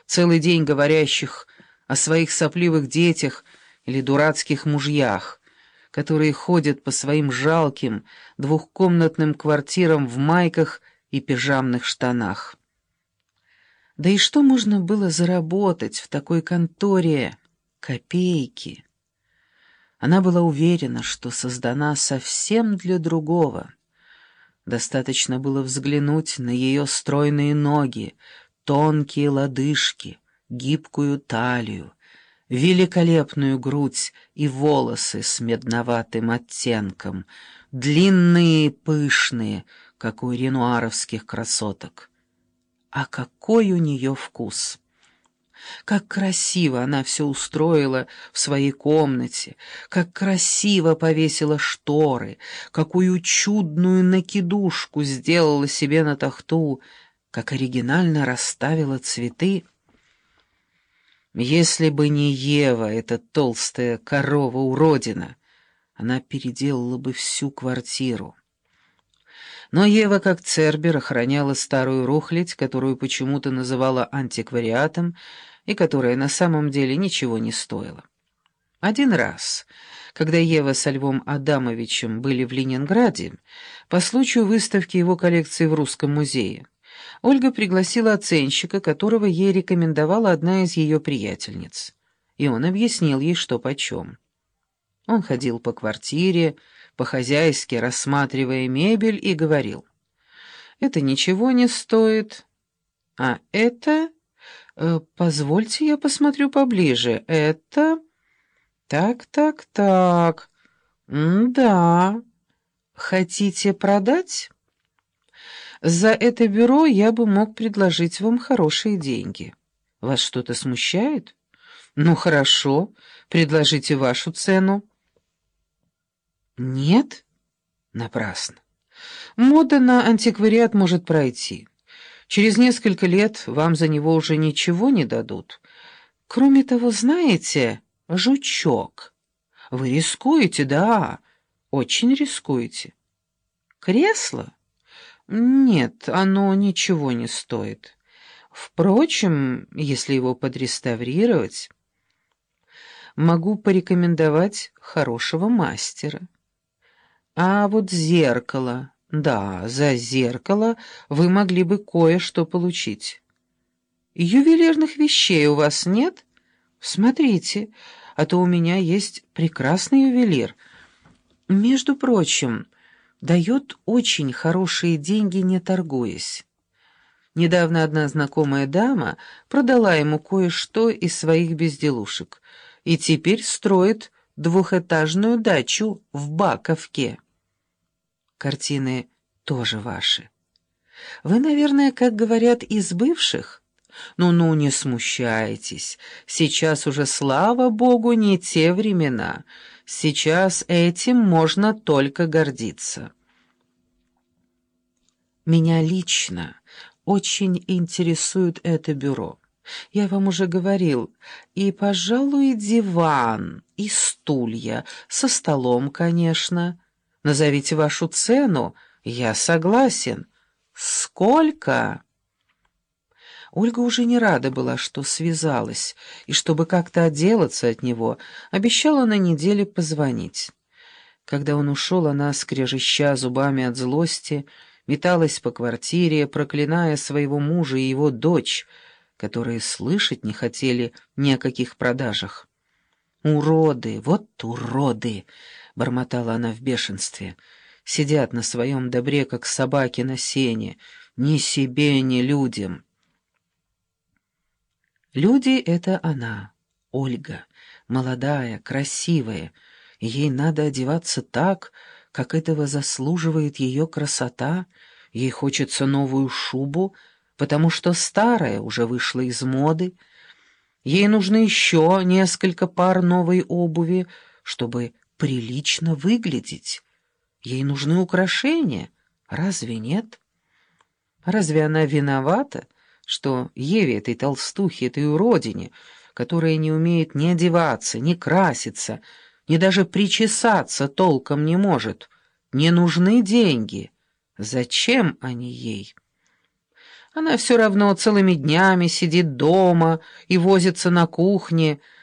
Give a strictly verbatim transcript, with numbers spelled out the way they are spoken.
целый день говорящих о своих сопливых детях или дурацких мужьях, которые ходят по своим жалким двухкомнатным квартирам в майках и пижамных штанах. Да и что можно было заработать в такой конторе? Копейки. Она была уверена, что создана совсем для другого. Достаточно было взглянуть на ее стройные ноги, тонкие лодыжки, гибкую талию, великолепную грудь и волосы с медноватым оттенком, длинные, пышные, как у ренуаровских красоток. А какой у нее вкус! Как красиво она все устроила в своей комнате, как красиво повесила шторы, какую чудную накидушку сделала себе на тахту, как оригинально расставила цветы. Если бы не Ева, эта толстая корова-уродина, она переделала бы всю квартиру. Но Ева, как Цербер, охраняла старую рухлядь, которую почему-то называла антиквариатом, и которая на самом деле ничего не стоила. Один раз, когда Ева со Львом Адамовичем были в Ленинграде, по случаю выставки его коллекции в Русском музее, Ольга пригласила оценщика, которого ей рекомендовала одна из ее приятельниц, и он объяснил ей, что почем. Он ходил по квартире, по-хозяйски рассматривая мебель, и говорил: «Это ничего не стоит, а это... Э, позвольте, я посмотрю поближе. Это... Так, так, так... М-да... Хотите продать? За это бюро я бы мог предложить вам хорошие деньги. Вас что-то смущает? Ну, хорошо, предложите вашу цену». «Нет?» Напрасно. Мода на антиквариат может пройти. Через несколько лет вам за него уже ничего не дадут. Кроме того, знаете, жучок. Вы рискуете, да, очень рискуете. Кресло? Нет, оно ничего не стоит. Впрочем, если его подреставрировать, могу порекомендовать хорошего мастера. А вот зеркало, да, за зеркало вы могли бы кое-что получить. Ювелирных вещей у вас нет? Смотрите, а то у меня есть прекрасный ювелир. Между прочим, дает очень хорошие деньги, не торгуясь. Недавно одна знакомая дама продала ему кое-что из своих безделушек и теперь строит двухэтажную дачу в Баковке. Картины тоже ваши. Вы, наверное, как говорят, из бывших? Ну-ну, не смущайтесь. Сейчас уже, слава богу, не те времена. Сейчас этим можно только гордиться. Меня лично очень интересует это бюро. Я вам уже говорил, и, пожалуй, диван, и стулья, со столом, конечно. Назовите вашу цену, я согласен. Сколько? Ольга уже не рада была, что связалась, и чтобы как-то отделаться от него, обещала на неделе позвонить. Когда он ушел, она, скрежеща зубами от злости, металась по квартире, проклиная своего мужа и его дочь, которые слышать не хотели ни о каких продажах. «Уроды, вот уроды!» — бормотала она в бешенстве. «Сидят на своем добре, как собаки на сене, ни себе, ни людям». Люди — это она, Ольга, молодая, красивая, и ей надо одеваться так, как этого заслуживает ее красота. Ей хочется новую шубу, потому что старая уже вышла из моды. Ей нужно еще несколько пар новой обуви, чтобы прилично выглядеть. Ей нужны украшения, разве нет? Разве она виновата, что Еве, этой толстухе, этой уродине, которая не умеет ни одеваться, ни краситься, ни даже причесаться толком не может, не нужны деньги? Зачем они ей? Она все равно целыми днями сидит дома и возится на кухне,